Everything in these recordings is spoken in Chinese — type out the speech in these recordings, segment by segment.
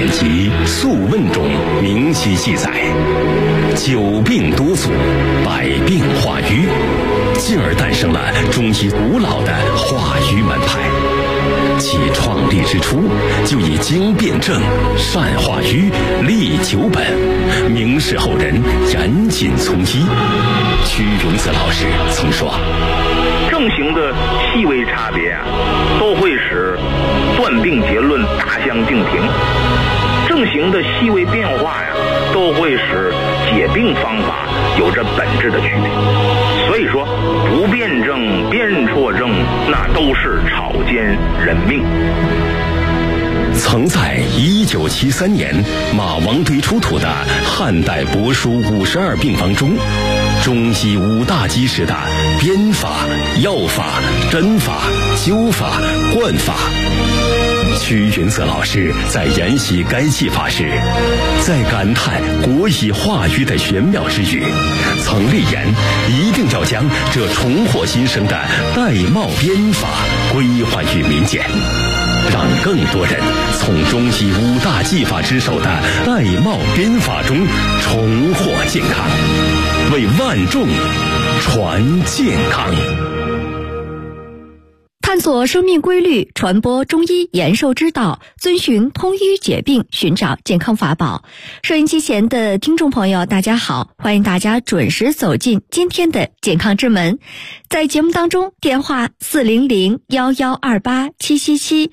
典籍《素问》中明晰记载，久病多阻，百病化瘀，进而诞生了中医古老的化瘀门派。其创立之初，就以经辨证、善化瘀、利久本，名士后人严谨从医。屈永子老师曾说， 症型的细微差别啊，都会使断病结论大相径庭；症型的细微变化呀，都会使解病方法有着本质的区别。所以说，不辩证、辨错症，那都是草菅人命。 曾在1973年马王堆出土的汉代帛书52病方中，中医5大基石的编法、药法、针法、灸法、灌法。屈云泽老师在研习该技法时，在感叹国医化瘀的玄妙之余，曾立言一定要将这重获新生的玳瑁编法归还于民间，让更多人从中医5大技法之首的玳瑁编法中重获健康，为万众传健康。 探索生命规律，传播中医延寿之道，遵循通医解病，寻找健康法宝。收音机前的听众朋友，大家好，欢迎大家准时走进今天的健康之门。在节目当中，电话400-1128-777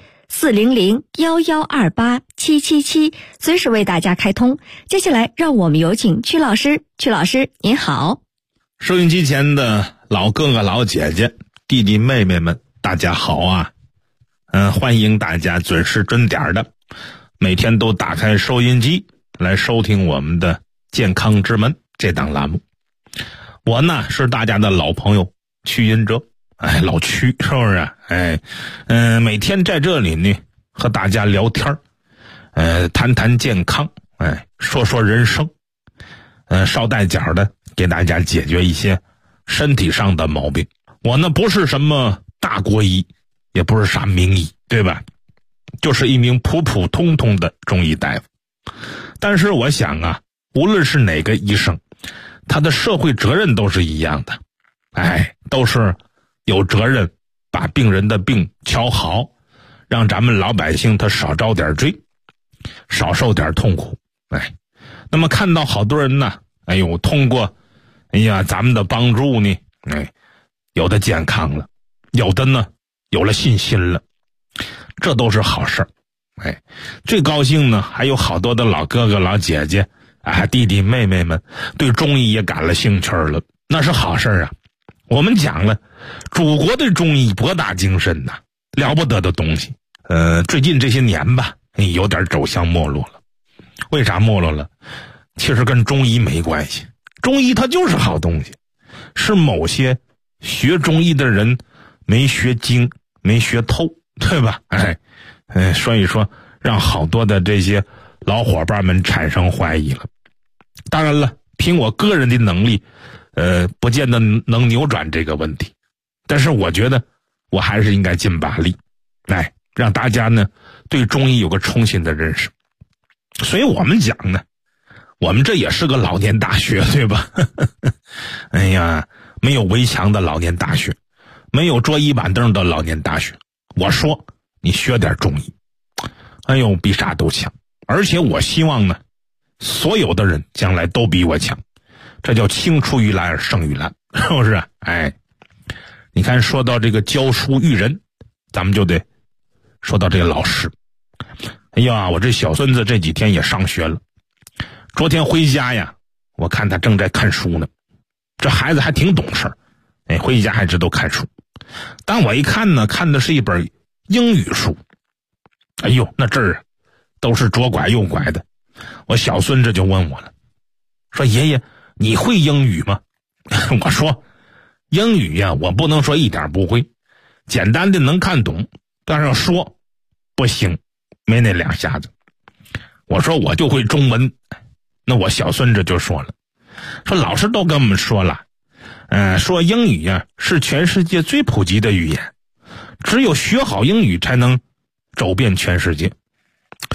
400-1128-777，随时为大家开通。接下来让我们有请曲老师。曲老师您好。 收音机前的老哥哥老姐姐弟弟妹妹们大家好啊！欢迎大家准时准点的每天都打开收音机来收听我们的健康之门这档栏目。我呢是大家的老朋友曲银哲，老曲是不是？每天在这里呢和大家聊天，谈谈健康，说说人生，捎带脚的给大家解决一些身体上的毛病。我呢不是什么大国医，也不是啥名医，对吧？就是一名普普通通的中医大夫。但是我想啊，无论是哪个医生，他的社会责任都是一样的，都是有责任把病人的病瞧好，让咱们老百姓他少遭点罪，少受点痛苦。那么看到好多人呢，通过咱们的帮助呢，有的健康了，有的呢有了信心了，这都是好事。最高兴呢还有好多的老哥哥老姐姐弟弟妹妹们对中医也感了兴趣了，那是好事啊。我们讲了祖国的中医博大精深呐，了不得的东西。最近这些年吧，有点走向没落了。为啥没落了？其实跟中医没关系，中医它就是好东西，是某些学中医的人没学精没学透，对吧？所以说让好多的这些老伙伴们产生怀疑了。当然了，凭我个人的能力不见得能扭转这个问题，但是我觉得我还是应该尽把力，让大家呢对中医有个重新的认识。所以我们讲呢，我们这也是个老年大学，对吧？没有围墙的老年大学，没有桌椅板凳的老年大学。我说你学点中医，比啥都强。而且我希望呢，所有的人将来都比我强，这叫青出于蓝而胜于蓝，是不是？你看说到这个教书育人，咱们就得说到这个老师。我这小孙子这几天也上学了，昨天回家呀，我看他正在看书呢。这孩子还挺懂事，回家还知道看书。但我一看呢，看的是一本英语书。那字儿都是左拐右拐的。我小孙子就问我了，说爷爷你会英语吗？我说英语呀，我不能说一点不会，简单的能看懂，但是要说不行，没那两下子。我说我就会中文。那我小孙子就说了，说老师都跟我们说了，说英语呀是全世界最普及的语言，只有学好英语才能走遍全世界。听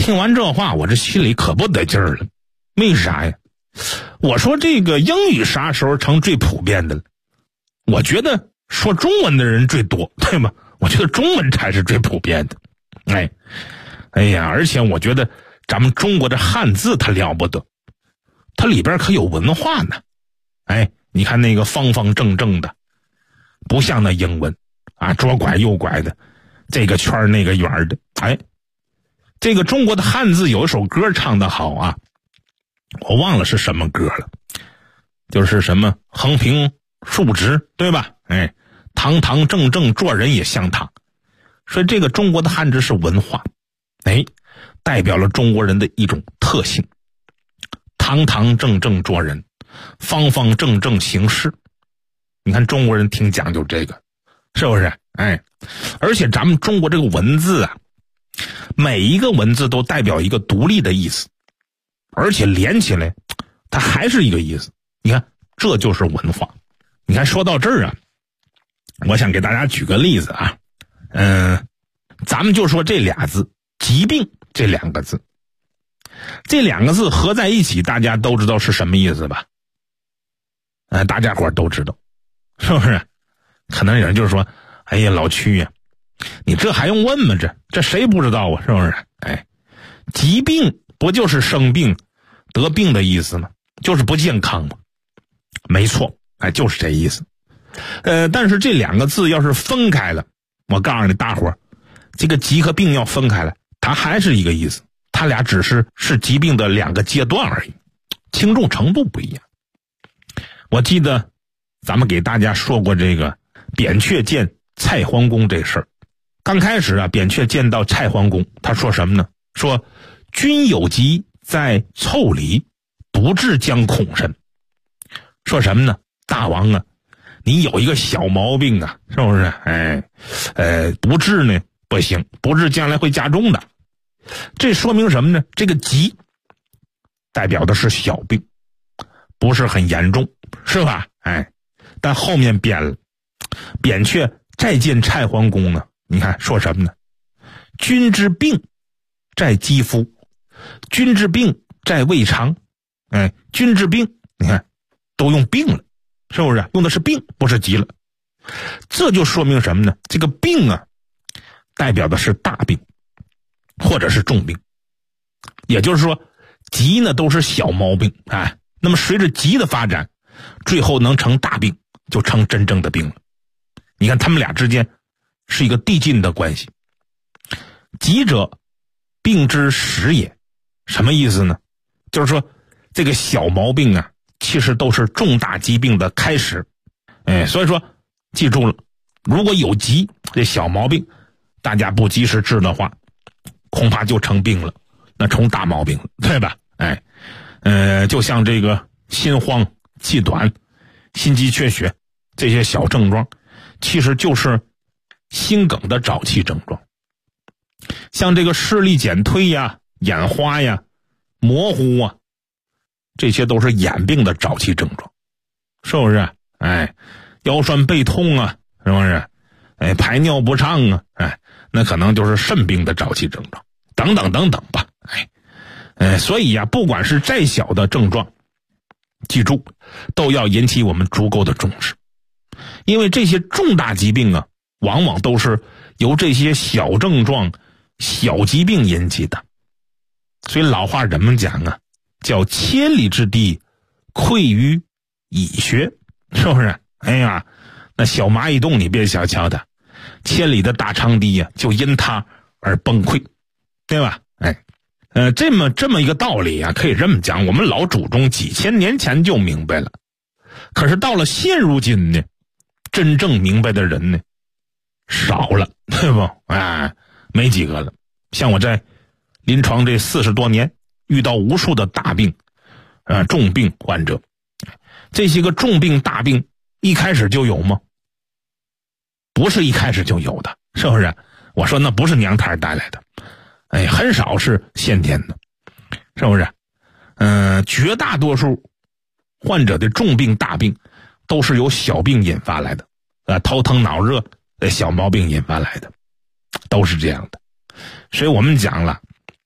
听完这话，我这心里可不得劲儿了。为啥呀？我说这个英语啥时候成最普遍的了？我觉得说中文的人最多，对吧？我觉得中文才是最普遍的。哎呀，而且我觉得咱们中国的汉字它了不得，它里边可有文化呢。你看那个方方正正的，不像那英文啊，左拐右拐的，这个圈那个圆的。这个中国的汉字有一首歌唱得好啊，我忘了是什么歌了，就是什么横平竖直，对吧？堂堂正正做人也像他。所以这个中国的汉字是文化，代表了中国人的一种特性，堂堂正正做人，方方正正行事。你看中国人挺讲究这个，是不是？而且咱们中国这个文字啊，每一个文字都代表一个独立的意思，而且连起来它还是一个意思。你看这就是文化。你看说到这儿啊，我想给大家举个例子啊，咱们就说这俩字疾病这两个字，这两个字合在一起，大家都知道是什么意思吧？大家伙都知道，是不是？可能有人就是说，哎呀，老屈呀，你这还用问吗？这谁不知道啊？是不是？疾病不就是生病得病的意思吗？就是不健康吗？没错，就是这意思。但是这两个字要是分开了，我告诉你大伙儿，这个疾和病要分开了，它还是一个意思，它俩只是疾病的两个阶段而已，轻重程度不一样。我记得咱们给大家说过这个扁鹊见蔡桓公这事儿。刚开始啊，扁鹊见到蔡桓公，他说什么呢？说君有疾在腠理，不治将恐甚。说什么呢？大王啊，你有一个小毛病啊，是不是？不治呢不行，不治将来会加重的。这说明什么呢？这个疾代表的是小病，不是很严重，是吧？但后面变了，扁鹊再见蔡桓公呢，你看说什么呢？君之病在肌肤，君之病在胃肠。君之病，你看都用病了，是不是？用的是病，不是疾了。这就说明什么呢？这个病啊，代表的是大病或者是重病。也就是说，疾呢都是小毛病，那么随着疾的发展，最后能成大病，就成真正的病了。你看他们俩之间是一个递进的关系。疾者病之始也，什么意思呢？就是说这个小毛病啊，其实都是重大疾病的开始。所以说记住了，如果有疾，这小毛病大家不及时治的话，恐怕就成病了，那成大毛病了，对吧？就像这个心慌、气短、心肌缺血这些小症状，其实就是心梗的早期症状。像这个视力减退呀、眼花呀、模糊啊，这些都是眼病的早期症状，是不是？腰酸背痛啊，是不是？排尿不畅啊，那可能就是肾病的早期症状，等等等等吧。所以呀，不管是再小的症状，记住都要引起我们足够的重视，因为这些重大疾病啊，往往都是由这些小症状、小疾病引起的。所以老话人们讲啊，叫千里之堤溃于蚁穴，是不是？那小蚂蚁洞你别小瞧它，千里的大长堤啊，就因它而崩溃，对吧？这么一个道理啊，可以这么讲，我们老祖宗几千年前就明白了。可是到了现如今呢，真正明白的人呢少了，对不？没几个了。像我在临床这40多年，遇到无数的大病重病患者，这些个重病大病一开始就有吗？不是一开始就有的，是不是？我说那不是娘胎带来的，很少是先天的，是不是？绝大多数患者的重病大病都是由小病引发来的，头疼脑热小毛病引发来的，都是这样的。所以我们讲了，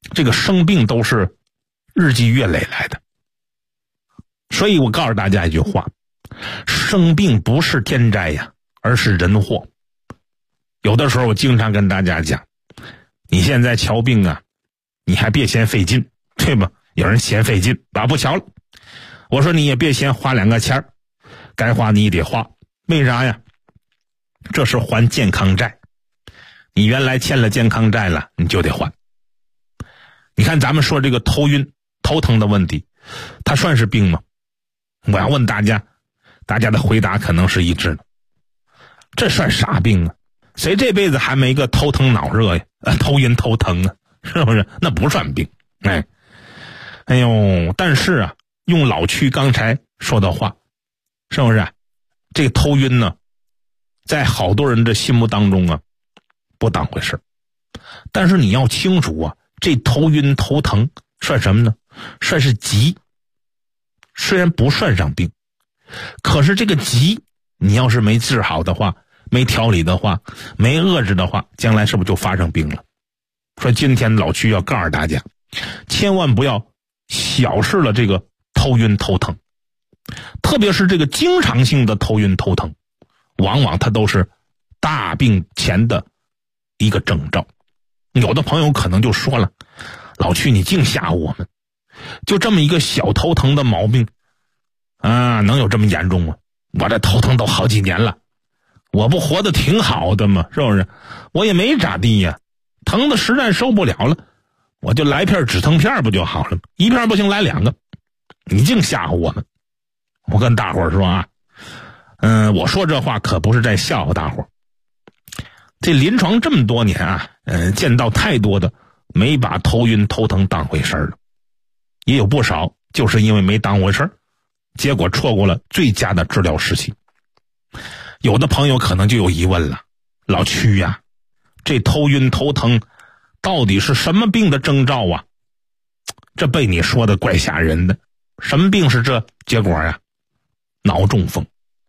这个生病都是日积月累来的。所以我告诉大家一句话，生病不是天灾呀，而是人祸。有的时候我经常跟大家讲，你现在瞧病啊，你还别嫌费劲，对吧？有人嫌费劲，把不瞧了。我说你也别嫌花2个钱，该花你得花。为啥呀？这是还健康债。你原来欠了健康债了，你就得还。你看咱们说这个头晕头疼的问题，它算是病吗？我要问大家，大家的回答可能是一致的。这算啥病啊？谁这辈子还没个头疼脑热呀？头晕头疼啊，是不是？那不算病。哎呦，但是啊，用老曲刚才说的话，是不是？这个头晕呢，在好多人的心目当中啊，不当回事。但是你要清楚啊，这头晕头疼算什么呢？算是疾，虽然不算上病，可是这个疾，你要是没治好的话，没调理的话，没遏制的话，将来是不是就发生病了？说今天老曲要告诉大家，千万不要小视了这个头晕头疼，特别是这个经常性的头晕头疼，往往它都是大病前的一个征兆。有的朋友可能就说了，老曲你净吓唬我们，就这么一个小头疼的毛病啊，能有这么严重吗？我这头疼都好几年了，我不活得挺好的吗？是不是？我也没咋地呀，疼的实在受不了了，我就来片止疼片不就好了吗？一片不行来2个，你净吓唬我们。我跟大伙儿说啊，我说这话可不是在笑话大伙儿。这临床这么多年啊，见到太多的没把头晕头疼当回事了，也有不少就是因为没当回事，结果错过了最佳的治疗时期。有的朋友可能就有疑问了，老曲呀，这头晕头疼到底是什么病的征兆啊？这被你说的怪吓人的。什么病是这？结果呀，脑中风。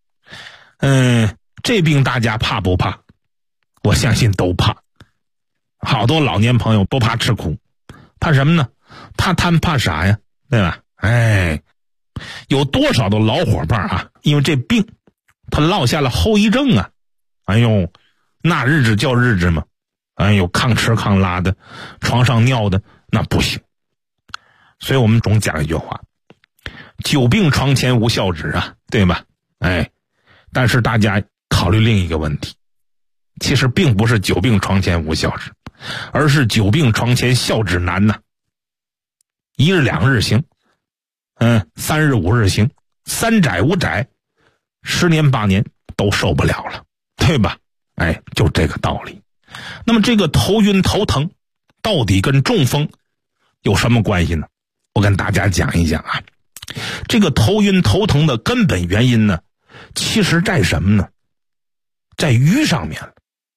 这病大家怕不怕？我相信都怕。好多老年朋友不怕吃苦，怕什么呢？怕贪怕啥呀？对吧？有多少的老伙伴啊，因为这病他落下了后遗症啊。哎呦，那日子叫日子嘛。哎呦，抗吃抗拉的，床上尿的，那不行。所以我们总讲一句话，久病床前无孝子啊，对吧？但是大家考虑另一个问题，其实并不是久病床前无孝子，而是久病床前孝子难呐。1日2日行，3日5日行，3载5载，10年8年都受不了了，对吧？就这个道理。那么这个头晕头疼到底跟中风有什么关系呢？我跟大家讲一讲啊。这个头晕头疼的根本原因呢，其实在什么呢？在瘀上面了。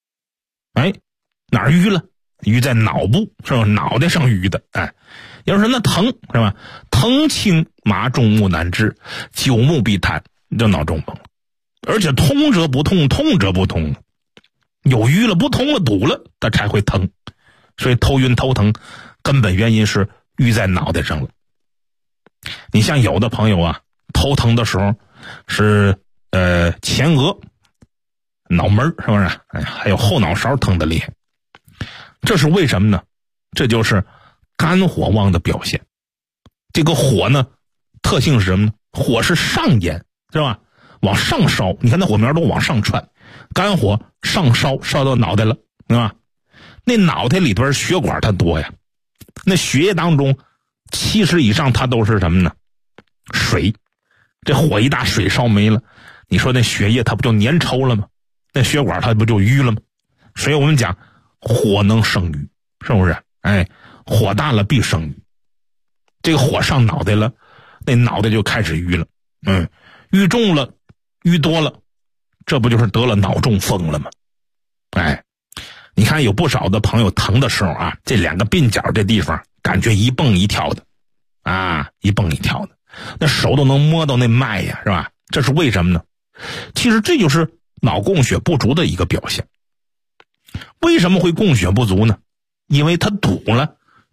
哪儿瘀了？瘀在脑部，是吧？脑袋上瘀的。有人说那疼是吧？疼轻麻重木难治，久木必瘫，就脑中风。而且通则不痛，痛则不通。有瘀了不通了堵了，它才会疼。所以头晕头疼根本原因是瘀在脑袋上了。你像有的朋友啊，头疼的时候是前额脑门，是不是？还有后脑勺疼的厉害。这是为什么呢？这就是肝火旺的表现。这个火呢，特性是什么呢？火是上炎，是吧？往上烧，你看那火苗都往上窜，肝火上烧，烧到脑袋了，对吧？那脑袋里边血管它多呀，那血液当中70%以上它都是什么呢？水。这火一大，水烧没了，你说那血液它不就粘稠了吗？那血管它不就淤了吗？所以我们讲火能生瘀，是不是？火大了必生瘀。这个火上脑袋了，那脑袋就开始淤了。淤重了，淤多了，这不就是得了脑中风了吗？你看有不少的朋友疼的时候啊，这2个鬓角这地方感觉一蹦一跳的一蹦一跳的，那手都能摸到那脉呀，是吧？这是为什么呢？其实这就是脑供血不足的一个表现。为什么会供血不足呢？因为它堵了，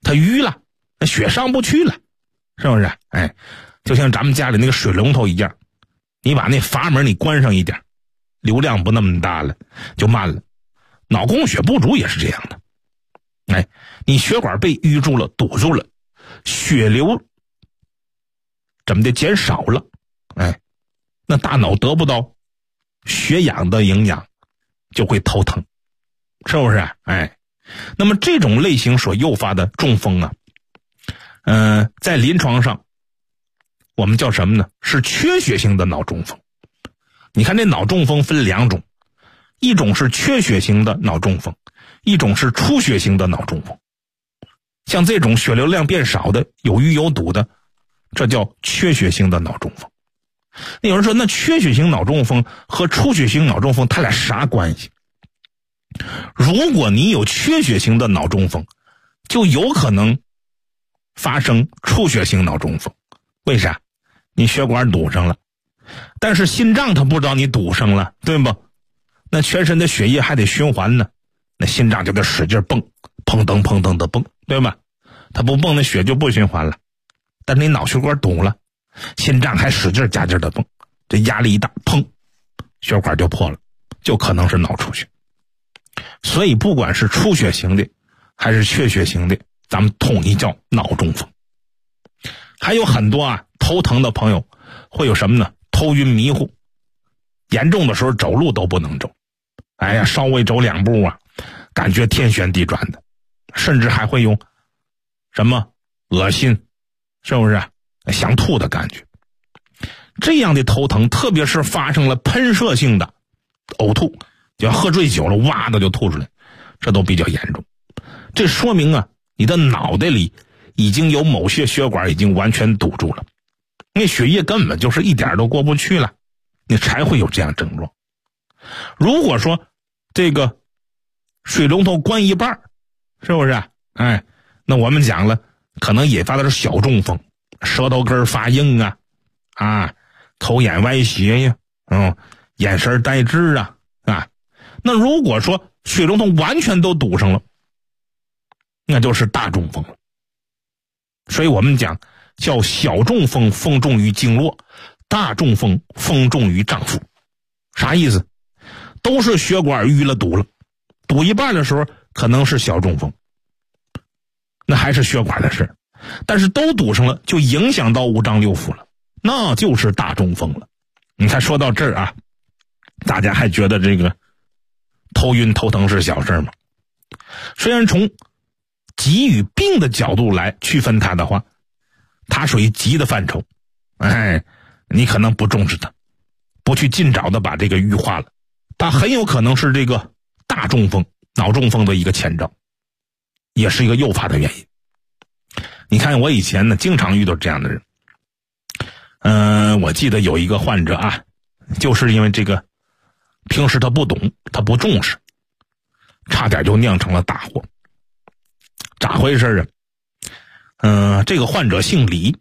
它淤了，那血上不去了，是不是？就像咱们家里那个水龙头一样，你把那阀门你关上一点，流量不那么大了，就慢了。脑供血不足也是这样的。你血管被淤住了，堵住了，血流怎么的减少了，那大脑得不到血氧的营养，就会头疼，是不是？那么这种类型所诱发的中风啊，在临床上我们叫什么呢？是缺血性的脑中风。你看这脑中风分两种，一种是缺血型的脑中风，一种是出血型的脑中风。像这种血流量变少的，有淤有堵的，这叫缺血型的脑中风。那有人说，那缺血型脑中风和出血型脑中风它俩啥关系？如果你有缺血型的脑中风，就有可能发生出血型脑中风。为啥？你血管堵上了，但是心脏它不知道你堵上了，对不？那全身的血液还得循环呢，那心脏就得使劲蹦，砰噔砰噔的蹦，对吧？它不蹦，那血就不循环了。但是你脑血管堵了，心脏还使劲加劲的蹦，这压力一大，砰，血管就破了，就可能是脑出血。所以不管是出血型的还是缺血型的，咱们统一叫脑中风。还有很多头疼的朋友会有什么呢？头晕迷糊，严重的时候走路都不能走，稍微走两步感觉天旋地转的，甚至还会有什么恶心，是不是想吐的感觉。这样的头疼，特别是发生了喷射性的呕吐，就喝醉酒了哇的就吐出来，这都比较严重。这说明你的脑袋里已经有某些血管已经完全堵住了，那血液根本就是一点都过不去了，你才会有这样症状。如果说这个水龙头关一半，是不是那我们讲了，可能引发的是小中风，舌头根发硬口眼歪斜呀，眼神呆滞那如果说水龙头完全都堵上了，那就是大中风了。所以我们讲叫小中风风重于经络，大中风风重于脏腑。啥意思？都是血管淤了堵了，堵一半的时候可能是小中风，那还是血管的事，但是都堵上了，就影响到五脏六腑了，那就是大中风了。你看说到这儿大家还觉得这个头晕头疼是小事吗？虽然从急与病的角度来区分它的话，它属于急的范畴，你可能不重视它，不去尽早的把这个淤化了，它很有可能是这个大中风脑中风的一个前兆，也是一个诱发的原因。你看我以前呢经常遇到这样的人，我记得有一个患者就是因为这个平时他不懂，他不重视，差点就酿成了大祸。咋回事这个患者姓李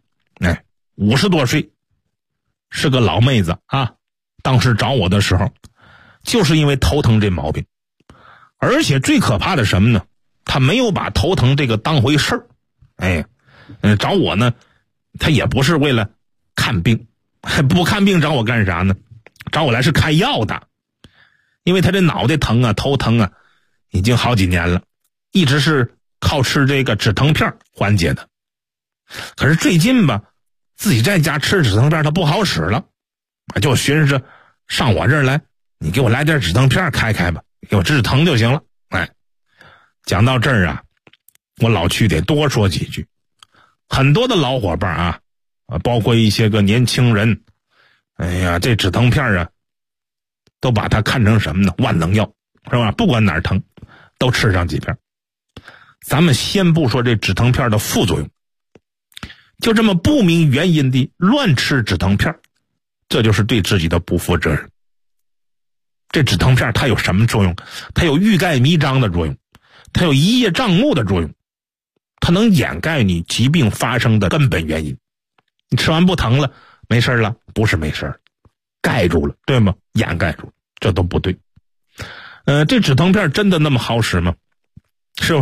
，50多岁，是个老妹子当时找我的时候就是因为头疼这毛病，而且最可怕的什么呢？他没有把头疼这个当回事儿，找我呢他也不是为了看病，不看病找我干啥呢？找我来是开药的，因为他这脑袋疼头疼已经好几年了，一直是靠吃这个止疼片缓解的。可是最近吧，自己在家吃止疼片它不好使了，就寻思上我这儿来，你给我来点止疼片开开吧，给我止疼就行了。讲到这儿我老去得多说几句。很多的老伙伴包括一些个年轻人，这止疼片都把它看成什么呢？万能药，是吧？不管哪儿疼都吃上几片。咱们先不说这止疼片的副作用，就这么不明原因的乱吃止疼片，这就是对自己的不负责任。这止疼片它有什么作用？它有欲盖弥彰的作用，它有一叶障目的作用，它能掩盖你疾病发生的根本原因。你吃完不疼了，没事了，不是没事，盖住了，对吗？掩盖住了，这都不对。这止疼片真的那么好使吗？是不是？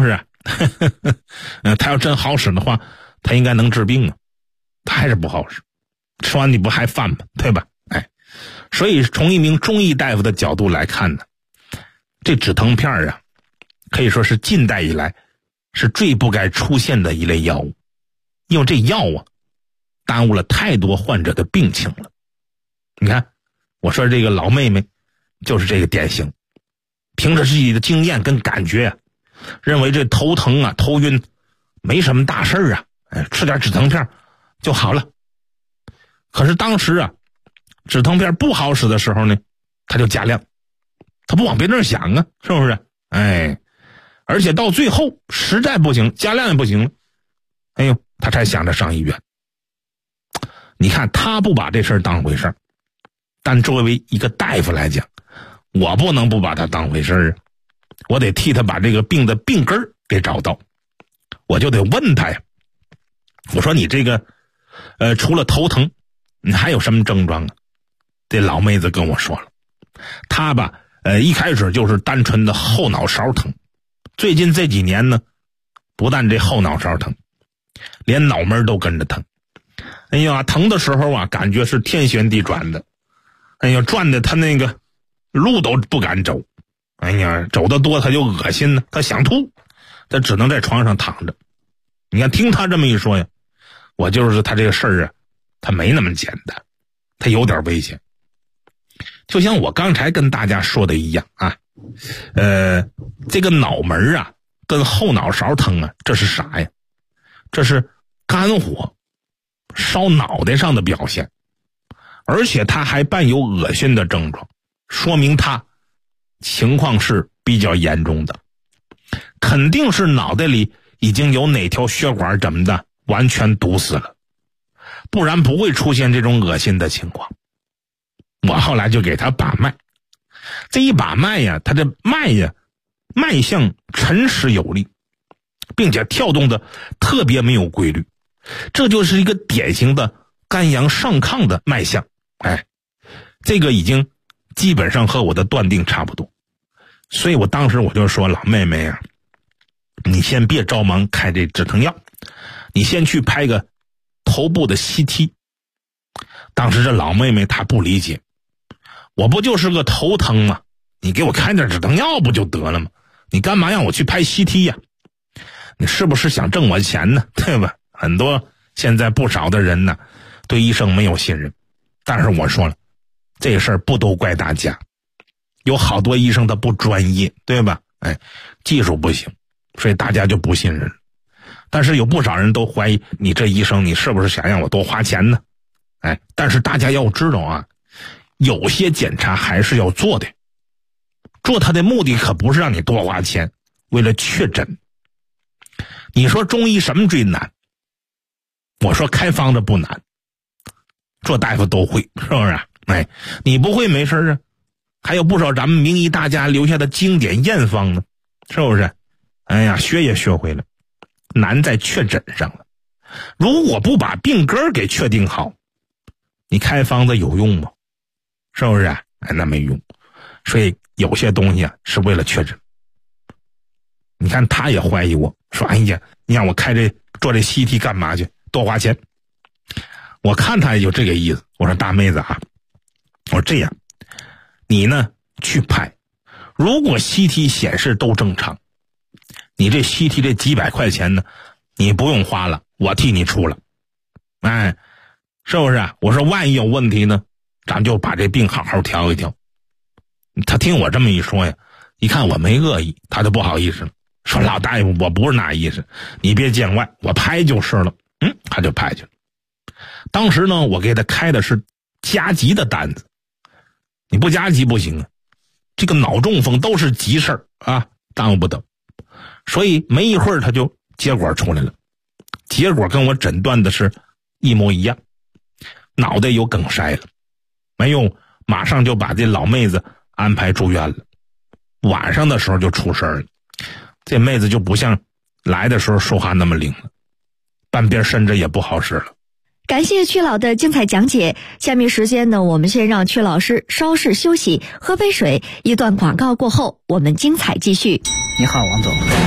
它要真好使的话，它应该能治病啊，它还是不好使，吃完你不还犯吗？对吧？所以从一名中医大夫的角度来看呢，这止疼片啊，可以说是近代以来是最不该出现的一类药物，因为这药啊，耽误了太多患者的病情了。你看，我说这个老妹妹就是这个典型，凭着自己的经验跟感觉啊，认为这头疼啊、头晕没什么大事啊，吃点止疼片就好了。可是当时啊，止疼片不好使的时候呢，他就加量，他不往别地儿想啊，是不是？而且到最后实在不行，加量也不行了，他才想着上医院。你看他不把这事儿当回事儿，但作为一个大夫来讲，我不能不把他当回事儿啊，我得替他把这个病的病根儿给找到。我就得问他呀，我说你这个除了头疼，你还有什么症状啊？这老妹子跟我说了，她吧一开始就是单纯的后脑勺疼，最近这几年呢，不但这后脑勺疼，连脑门都跟着疼。疼的时候啊，感觉是天旋地转的，转的他那个路都不敢走，走得多他就恶心呢，他想吐，他只能在床上躺着。你看听他这么一说呀，我就是他这个事儿啊，他没那么简单，他有点危险。就像我刚才跟大家说的一样啊，这个脑门啊跟后脑勺疼啊，这是啥呀？这是肝火烧脑袋上的表现，而且他还伴有恶心的症状，说明他情况是比较严重的，肯定是脑袋里已经有哪条血管怎么的完全堵死了，不然不会出现这种恶心的情况。我后来就给他把脉，这一把脉呀，他这脉象沉实有力，并且跳动的特别没有规律，这就是一个典型的肝阳上亢的脉象。这个已经基本上和我的断定差不多，所以我当时我就说，老妹妹啊，你先别着忙开这止疼药，你先去拍个头部的 CT。 当时这老妹妹她不理解，我不就是个头疼吗？你给我开点止疼药不就得了吗？你干嘛让我去拍 CT 呀？你是不是想挣我钱呢？对吧？很多现在不少的人呢，对医生没有信任。但是我说了，这事儿不都怪大家，有好多医生他不专业，对吧？技术不行，所以大家就不信任。但是有不少人都怀疑你这医生，你是不是想让我多花钱呢？但是大家要知道啊，有些检查还是要做的，做它的目的可不是让你多花钱，为了确诊。你说中医什么最难？我说开方子不难，做大夫都会，是不是？你不会没事啊，还有不少咱们名医大家留下的经典验方呢，是不是？学也学会了，难在确诊上了。如果不把病根给确定好，你开方子有用吗？是不是？那没用。所以有些东西啊是为了确诊。你看他也怀疑我说，你让我做这 CT 干嘛去？多花钱。我看他也就这个意思。我说大妹子啊，我说这样，你呢去拍，如果 CT 显示都正常，你这 CT 这几百块钱呢，你不用花了，我替你出了。是不是？我说万一有问题呢，咱就把这病好好调一调。他听我这么一说呀，一看我没恶意，他就不好意思了，说老大夫我不是那意思，你别见外，我拍就是了。他就拍去了。当时呢，我给他开的是加急的单子，你不加急不行啊，这个脑中风都是急事儿啊，耽误不得。所以没一会儿他就结果出来了，结果跟我诊断的是一模一样，脑袋有梗塞了。马上就把这老妹子安排住院了，晚上的时候就出事了。这妹子就不像来的时候说话那么灵了，半边身子也不好使了。 感谢曲老的精彩讲解，下面时间呢，我们先让曲老师稍事休息，喝杯水，一段广告过后，我们精彩继续。 你好，王总。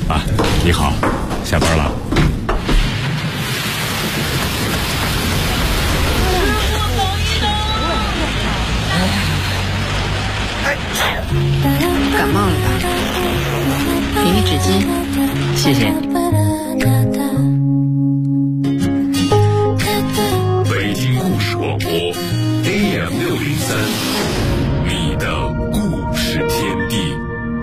啊，你好，下班了。 感冒了吧？给你纸巾，谢谢。 北京故事广播 AM603，你的故事天地。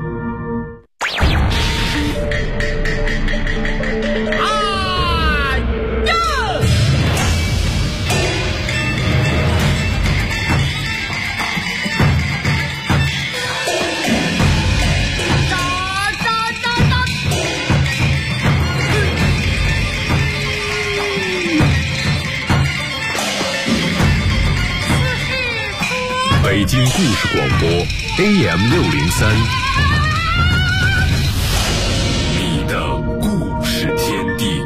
北京故事广播 AM603，你的故事天地。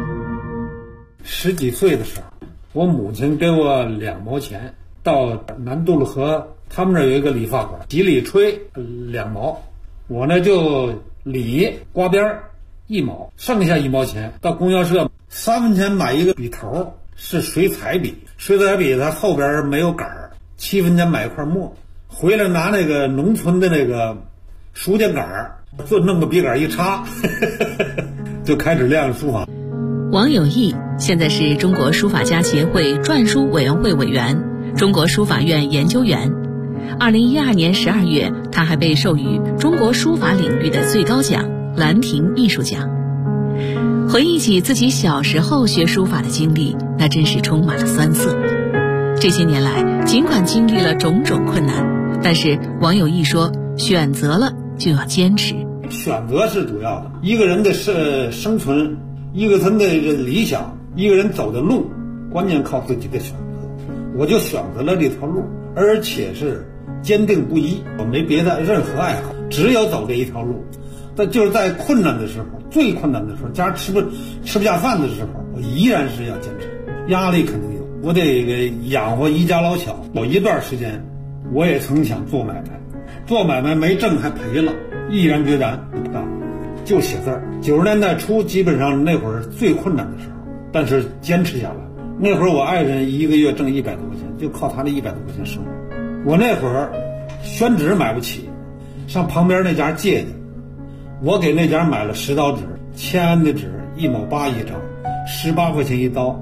10几岁的时候，我母亲给我2毛钱，到南渡路河，他们那儿有一个理发馆，洗理吹2毛，我呢就理刮边1毛，剩下1毛钱到供销社3分钱买一个笔头，是水彩笔，水彩笔它后边没有杆儿，7分钱买一块墨，回来拿那个农村的那个书签杆儿，就弄个笔杆一插就开始练书法。 王有义现在是中国书法家协会篆书委员会委员、中国书法院研究员。2012年12月，他还被授予中国书法领域的最高奖兰亭艺术奖。回忆起自己小时候学书法的经历，那真是充满了酸涩。这些年来，尽管经历了种种困难，但是王有义说，选择了就要坚持。 选择是主要的，一个人的生存，一个人的理想，一个人走的路，关键靠自己的选择。我就选择了这条路，而且是坚定不移，我没别的任何爱好，只有走这一条路。但就是在困难的时候，最困难的时候，家吃不下饭的时候，我依然是要坚持。压力肯定有，我得养活一家老小。有一段时间，我也曾想做买卖，做买卖没挣还赔了，毅然决然不干，就写字儿。90年代初，基本上那会儿最困难的时候，但是坚持下来。那会儿我爱人1个月挣100多块钱，就靠他那100多块钱生活。我那会儿宣纸买不起，上旁边那家借去，我给那家买了10刀纸，签安的纸1毛8一张，18块钱一刀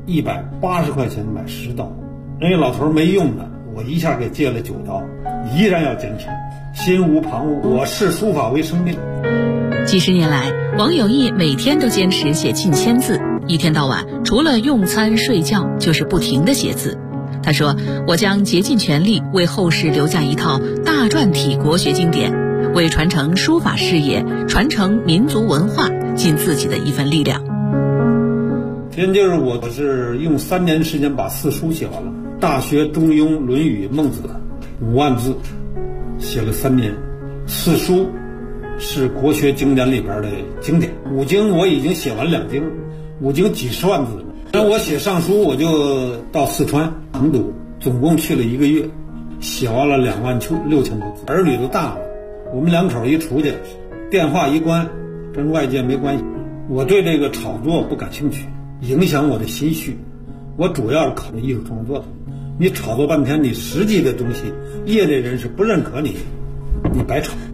，180块钱买10刀。人家老头没用的，我一下给借了9刀，依然要坚持，心无旁骛，我视书法为生命。 几十年来，王有义每天都坚持写近1000字，一天到晚除了用餐睡觉就是不停地写字。他说，我将竭尽全力为后世留下一套大篆体国学经典，为传承书法事业、传承民族文化尽自己的一份力量。 就是我是用3年时间把4书写完了，《大学》《中庸》《论语》《孟子》5万字，写了3年。4书是国学经典里边的经典，5经我已经写完2经，5经几十万字了。那我写上书，我就到四川成都，总共去了1个月，写完了26000多字。儿女都大了，我们2口一出去，电话一关，跟外界没关系。我对这个炒作不感兴趣，影响我的心绪。我主要是考虑艺术创作的。你炒作半天，你实际的东西，业内人士不认可你，你白炒。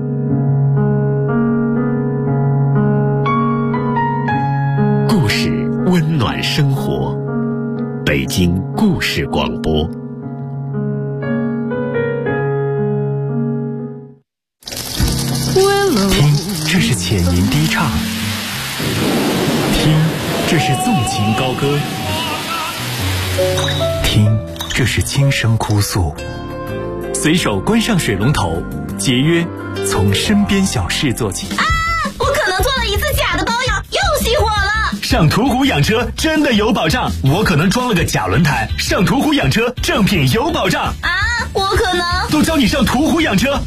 故事温暖生活，北京故事广播。听，这是浅吟低唱；听，这是纵情高歌；听，这是轻声哭诉。随手关上水龙头，节约从身边小事做起。 啊！我可能做了一次假的保养，又熄火了。 上途虎养车真的有保障，我可能装了个假轮胎。上途虎养车正品有保障啊！我可能都教你上途虎养车。